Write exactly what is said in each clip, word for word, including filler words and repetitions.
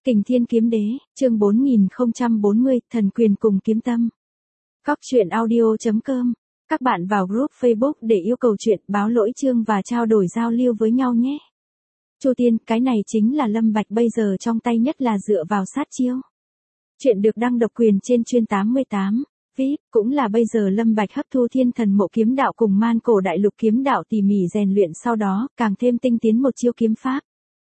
Kình Thiên Kiếm Đế, chương bốn nghìn không trăm bốn mươi, Thần Quyền cùng Kiếm Tâm. Cóc truyện audio chấm com. Các bạn vào group Facebook để yêu cầu chuyện, báo lỗi chương và trao đổi giao lưu với nhau nhé. Chu Tiên, cái này chính là Lâm Bạch bây giờ trong tay nhất là dựa vào sát chiêu. Chuyện được đăng độc quyền trên chuyên tám mươi tám. vê i pê, cũng là bây giờ Lâm Bạch hấp thu Thiên Thần Mộ Kiếm Đạo cùng Man Cổ Đại Lục Kiếm Đạo tỉ mỉ rèn luyện, sau đó càng thêm tinh tiến một chiêu kiếm pháp.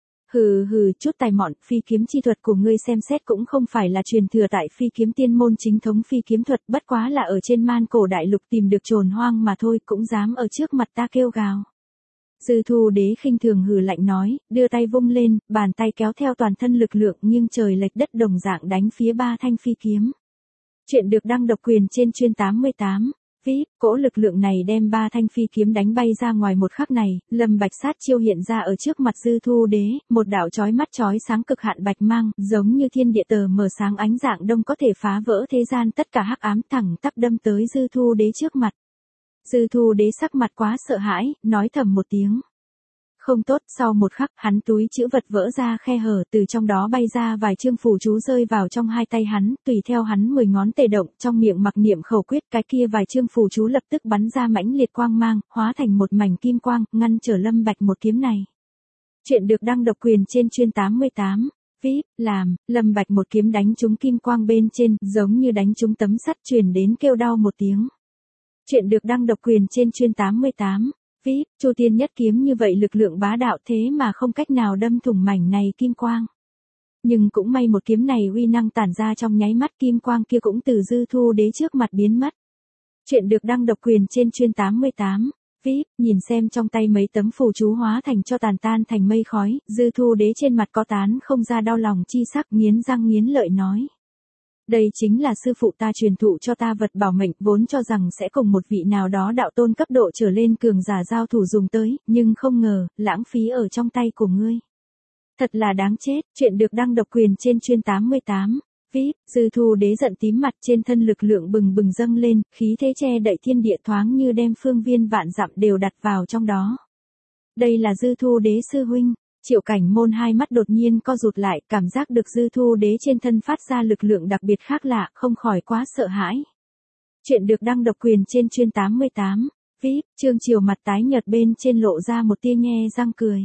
Hừ hừ, chút tài mọn, phi kiếm chi thuật của ngươi xem xét cũng không phải là truyền thừa tại phi kiếm tiên môn chính thống phi kiếm thuật, bất quá là ở trên Man Cổ Đại Lục tìm được trồn hoang mà thôi, cũng dám ở trước mặt ta kêu gào. Dư Thu Đế khinh thường hừ lạnh nói, đưa tay vung lên, bàn tay kéo theo toàn thân lực lượng nghiêng trời lệch đất đồng dạng đánh phía ba thanh phi kiếm. Chuyện được đăng độc quyền trên chuyên tám mươi tám. vê i pê, cỗ lực lượng này đem ba thanh phi kiếm đánh bay ra ngoài một khắc này, Lâm Bạch sát chiêu hiện ra ở trước mặt Dư Thu Đế, một đạo chói mắt chói sáng cực hạn bạch mang, giống như thiên địa tờ mờ sáng ánh dạng đông có thể phá vỡ thế gian tất cả hắc ám, thẳng tắp đâm tới Dư Thu Đế trước mặt. Dư Thu Đế sắc mặt quá sợ hãi, nói thầm một tiếng. Không tốt, sau một khắc, hắn túi trữ vật vỡ ra khe hở, từ trong đó bay ra vài chương phù chú rơi vào trong hai tay hắn, tùy theo hắn mười ngón tề động, trong miệng mặc niệm khẩu quyết, cái kia vài chương phù chú lập tức bắn ra mãnh liệt quang mang, hóa thành một mảnh kim quang, ngăn trở Lâm Bạch một kiếm này. Chuyện được đăng độc quyền trên chuyên tám mươi tám. vê i pê, làm, Lâm Bạch một kiếm đánh trúng kim quang bên trên, giống như đánh trúng tấm sắt, truyền đến kêu đau một tiếng. Chuyện được đăng độc quyền trên chuyên tám mươi tám. vê i pê, Chu Tiên nhất kiếm như vậy lực lượng bá đạo thế mà không cách nào đâm thủng mảnh này kim quang. Nhưng cũng may một kiếm này uy năng tản ra trong nháy mắt, kim quang kia cũng từ Dư Thu Đế trước mặt biến mất. Chuyện được đăng độc quyền trên chuyên tám mươi tám. vê i pê, nhìn xem trong tay mấy tấm phù chú hóa thành cho tàn tan thành mây khói, Dư Thu Đế trên mặt có tán không ra đau lòng chi sắc, nghiến răng nghiến lợi nói. Đây chính là sư phụ ta truyền thụ cho ta vật bảo mệnh, vốn cho rằng sẽ cùng một vị nào đó đạo tôn cấp độ trở lên cường giả giao thủ dùng tới, nhưng không ngờ, lãng phí ở trong tay của ngươi. Thật là đáng chết, chuyện được đăng độc quyền trên chuyên tám mươi tám. vê i pê, Dư Thu Đế giận tím mặt, trên thân lực lượng bừng bừng dâng lên, khí thế che đậy thiên địa thoáng như đem phương viên vạn dặm đều đặt vào trong đó. Đây là Dư Thu Đế sư huynh. Triệu Cảnh Môn hai mắt đột nhiên co rụt lại, cảm giác được Dư Thu Đế trên thân phát ra lực lượng đặc biệt khác lạ, không khỏi quá sợ hãi. Chuyện được đăng độc quyền trên chuyên tám mươi tám. vê i pê, Trương Triều mặt tái nhợt bên trên lộ ra một tia nhe răng cười.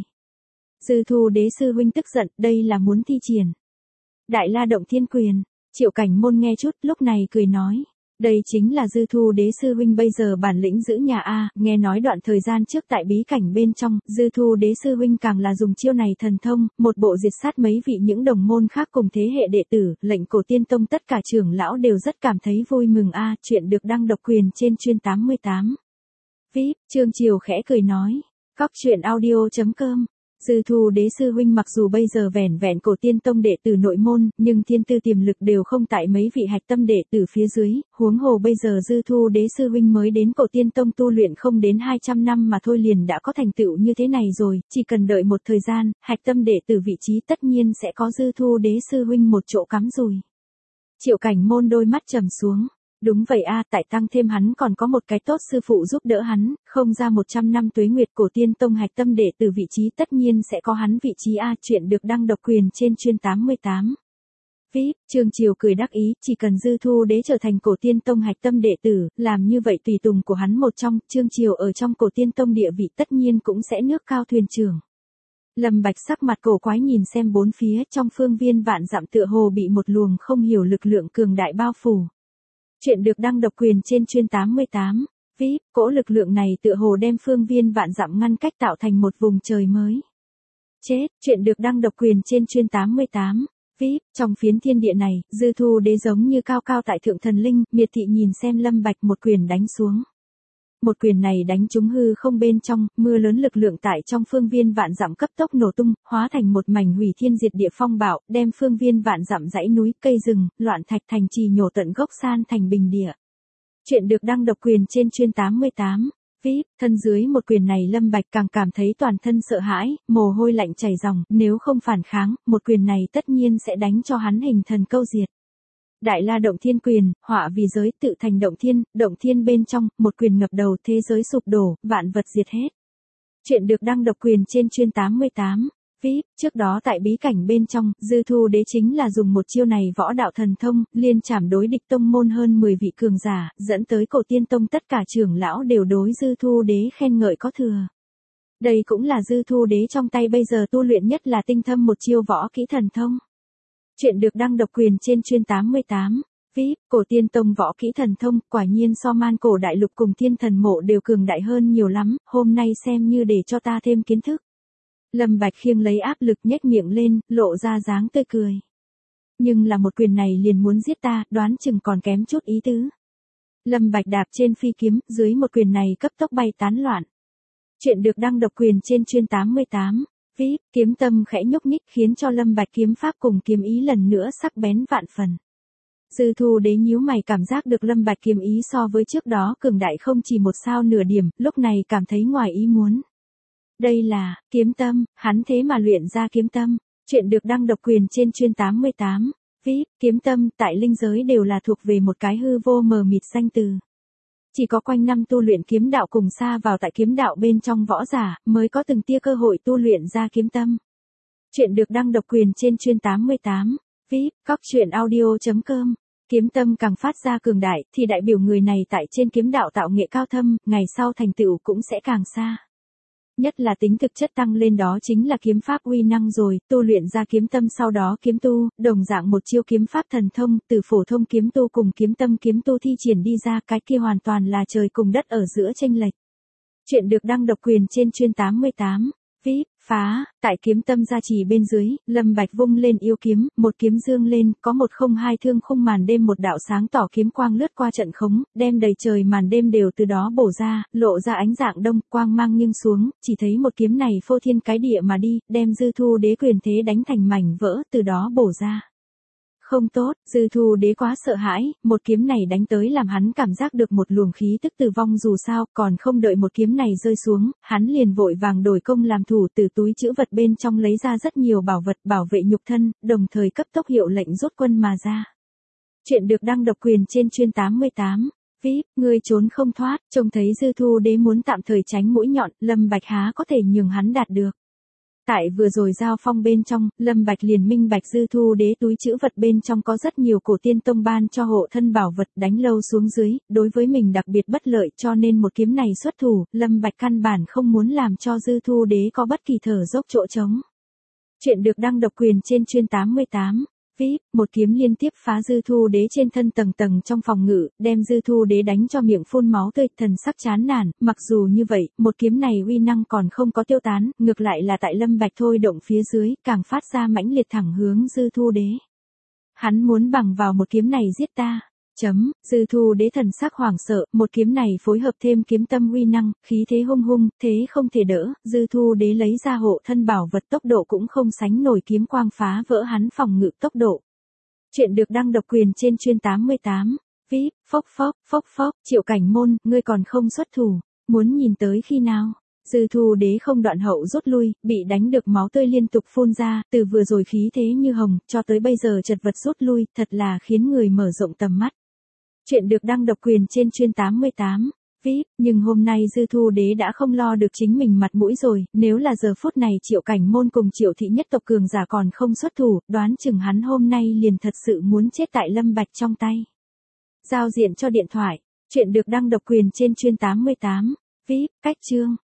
Dư Thu Đế sư huynh tức giận, đây là muốn thi triển Đại La Động Thiên Quyền. Triệu Cảnh Môn nghe chút, lúc này cười nói. Đây chính là Dư Thu Đế sư huynh bây giờ bản lĩnh giữ nhà a, nghe nói đoạn thời gian trước tại bí cảnh bên trong, Dư Thu Đế sư huynh càng là dùng chiêu này thần thông, một bộ diệt sát mấy vị những đồng môn khác cùng thế hệ đệ tử, lệnh Cổ Tiên Tông tất cả trưởng lão đều rất cảm thấy vui mừng a, chuyện được đăng độc quyền trên chuyên tám mươi tám. vê i pê, Trương Triều khẽ cười nói. Cóc truyện audio chấm com. Dư Thu Đế sư huynh mặc dù bây giờ vẻn vẹn Cổ Tiên Tông đệ tử nội môn, nhưng thiên tư tiềm lực đều không tại mấy vị hạch tâm đệ tử phía dưới, huống hồ bây giờ Dư Thu Đế sư huynh mới đến Cổ Tiên Tông tu luyện không đến hai trăm năm mà thôi liền đã có thành tựu như thế này rồi, chỉ cần đợi một thời gian, hạch tâm đệ tử vị trí tất nhiên sẽ có Dư Thu Đế sư huynh một chỗ cắm rùi. Triệu Cảnh Môn đôi mắt trầm xuống. Đúng vậy a, tại tăng thêm hắn còn có một cái tốt sư phụ giúp đỡ hắn, không ra một trăm năm tuế nguyệt Cổ Tiên Tông hạch tâm đệ tử vị trí tất nhiên sẽ có hắn vị trí a, chuyện được đăng độc quyền trên chuyên tám mươi tám. vê i pê, Trương Triều cười đắc ý, chỉ cần Dư Thu Đế trở thành Cổ Tiên Tông hạch tâm đệ tử, làm như vậy tùy tùng của hắn một trong, Trương Triều ở trong Cổ Tiên Tông địa vị tất nhiên cũng sẽ nước cao thuyền trưởng. Lâm Bạch sắc mặt cổ quái nhìn xem bốn phía, trong phương viên vạn dặm tựa hồ bị một luồng không hiểu lực lượng cường đại bao phủ. Chuyện được đăng độc quyền trên chuyên tám mươi tám. vê i pê, cỗ lực lượng này tựa hồ đem phương viên vạn dặm ngăn cách tạo thành một vùng trời mới. Chết, chuyện được đăng độc quyền trên chuyên tám mươi tám. vê i pê, trong phiến thiên địa này, Dư Thu Đế giống như cao cao tại thượng thần linh, miệt thị nhìn xem Lâm Bạch một quyền đánh xuống. Một quyền này đánh trúng hư không bên trong, mưa lớn lực lượng tại trong phương viên vạn dặm cấp tốc nổ tung, hóa thành một mảnh hủy thiên diệt địa phong bạo, đem phương viên vạn dặm dãy núi, cây rừng, loạn thạch thành trì nhổ tận gốc san thành bình địa. Chuyện được đăng độc quyền trên chuyên tám mươi tám. vê i pê, thân dưới một quyền này Lâm Bạch càng cảm thấy toàn thân sợ hãi, mồ hôi lạnh chảy ròng, nếu không phản kháng, một quyền này tất nhiên sẽ đánh cho hắn hình thần câu diệt. Đại La Động Thiên Quyền, họa vì giới tự thành động thiên, động thiên bên trong, một quyền ngập đầu, thế giới sụp đổ, vạn vật diệt hết. Chuyện được đăng độc quyền trên chuyên tám mươi tám. vê i pê, trước đó tại bí cảnh bên trong, Dư Thu Đế chính là dùng một chiêu này võ đạo thần thông, liên chảm đối địch tông môn hơn mười vị cường giả, dẫn tới Cổ Tiên Tông tất cả trưởng lão đều đối Dư Thu Đế khen ngợi có thừa. Đây cũng là Dư Thu Đế trong tay bây giờ tu luyện nhất là tinh thâm một chiêu võ kỹ thần thông. Chuyện được đăng độc quyền trên chuyên tám mươi tám. vê i pê, Cổ Tiên Tông võ kỹ thần thông, quả nhiên so man cổ đại lục cùng thiên thần mộ đều cường đại hơn nhiều lắm, hôm nay xem như để cho ta thêm kiến thức. Lâm Bạch khiêng lấy áp lực nhếch miệng lên, lộ ra dáng tươi cười. Nhưng là một quyền này liền muốn giết ta, đoán chừng còn kém chút ý tứ. Lâm Bạch đạp trên phi kiếm, dưới một quyền này cấp tốc bay tán loạn. Chuyện được đăng độc quyền trên chuyên tám mươi tám. vê i pê, kiếm tâm khẽ nhúc nhích khiến cho Lâm Bạch kiếm pháp cùng kiếm ý lần nữa sắc bén vạn phần. Dư Thu Đế nhíu mày cảm giác được Lâm Bạch kiếm ý so với trước đó cường đại không chỉ một sao nửa điểm, lúc này cảm thấy ngoài ý muốn. Đây là, kiếm tâm, hắn thế mà luyện ra kiếm tâm. Chuyện được đăng độc quyền trên chuyên tám mươi tám. vê i pê, kiếm tâm tại linh giới đều là thuộc về một cái hư vô mờ mịt danh từ. Chỉ có quanh năm tu luyện kiếm đạo cùng xa vào tại kiếm đạo bên trong võ giả, mới có từng tia cơ hội tu luyện ra kiếm tâm. Chuyện được đăng độc quyền trên chuyên tám mươi tám. vê i pê, cóc truyện audio chấm com. Kiếm tâm càng phát ra cường đại, thì đại biểu người này tại trên kiếm đạo tạo nghệ cao thâm, ngày sau thành tựu cũng sẽ càng xa. Nhất là tính thực chất tăng lên đó chính là kiếm pháp uy năng rồi, tu luyện ra kiếm tâm sau đó kiếm tu, đồng dạng một chiêu kiếm pháp thần thông, từ phổ thông kiếm tu cùng kiếm tâm kiếm tu thi triển đi ra, cái kia hoàn toàn là trời cùng đất ở giữa chênh lệch. Chuyện được đăng độc quyền trên chuyên tám mươi tám. vê i pê, phá, tại kiếm tâm gia trì bên dưới, Lâm Bạch vung lên yêu kiếm, một kiếm dương lên, có một không hai thương khung màn đêm một đạo sáng tỏ kiếm quang lướt qua trận khống, đem đầy trời màn đêm đều từ đó bổ ra, lộ ra ánh dạng đông, quang mang nghiêng xuống, chỉ thấy một kiếm này phô thiên cái địa mà đi, đem Dư Thu Đế quyền thế đánh thành mảnh vỡ, từ đó bổ ra. Không tốt, Dư Thu Đế quá sợ hãi, một kiếm này đánh tới làm hắn cảm giác được một luồng khí tức tử vong dù sao, còn không đợi một kiếm này rơi xuống, hắn liền vội vàng đổi công làm thủ từ túi trữ vật bên trong lấy ra rất nhiều bảo vật bảo vệ nhục thân, đồng thời cấp tốc hiệu lệnh rút quân mà ra. Chuyện được đăng độc quyền trên chuyên tám mươi tám. vê i pê, ngươi trốn không thoát, trông thấy Dư Thu Đế muốn tạm thời tránh mũi nhọn, Lâm Bạch há có thể nhường hắn đạt được. Tại vừa rồi giao phong bên trong, Lâm Bạch liền minh bạch Dư Thu Đế túi trữ vật bên trong có rất nhiều Cổ Tiên Tông ban cho hộ thân bảo vật, đánh lâu xuống dưới, đối với mình đặc biệt bất lợi, cho nên một kiếm này xuất thủ, Lâm Bạch căn bản không muốn làm cho Dư Thu Đế có bất kỳ thở dốc chỗ trống. Chuyện được đăng độc quyền trên chuyên tám mươi tám. vê i pê, một kiếm liên tiếp phá Dư Thu Đế trên thân tầng tầng trong phòng ngự, đem Dư Thu Đế đánh cho miệng phun máu tươi, thần sắc chán nản, mặc dù như vậy, một kiếm này uy năng còn không có tiêu tán, ngược lại là tại Lâm Bạch thôi động phía dưới, càng phát ra mãnh liệt thẳng hướng Dư Thu Đế. Hắn muốn bằng vào một kiếm này giết ta. Chấm, Dư Thu Đế thần sắc hoảng sợ, một kiếm này phối hợp thêm kiếm tâm uy năng, khí thế hung hung, thế không thể đỡ, Dư Thu Đế lấy ra hộ thân bảo vật tốc độ cũng không sánh nổi kiếm quang phá vỡ hắn phòng ngự tốc độ. Chuyện được đăng độc quyền trên chuyên tám mươi tám. vê i pê, phốc phốc, phốc phốc, Triệu Cảnh Môn, ngươi còn không xuất thủ, muốn nhìn tới khi nào? Dư Thu Đế không đoạn hậu rút lui, bị đánh được máu tươi liên tục phun ra, từ vừa rồi khí thế như hồng, cho tới bây giờ chật vật rút lui, thật là khiến người mở rộng tầm mắt. Chuyện được đăng độc quyền trên chuyên tám mươi tám. vê i pê, nhưng hôm nay Dư Thu Đế đã không lo được chính mình mặt mũi rồi, nếu là giờ phút này Triệu Cảnh Môn cùng Triệu thị nhất tộc cường giả còn không xuất thủ, đoán chừng hắn hôm nay liền thật sự muốn chết tại Lâm Bạch trong tay. Giao diện cho điện thoại. Chuyện được đăng độc quyền trên chuyên tám mươi tám. vê i pê, cách chương.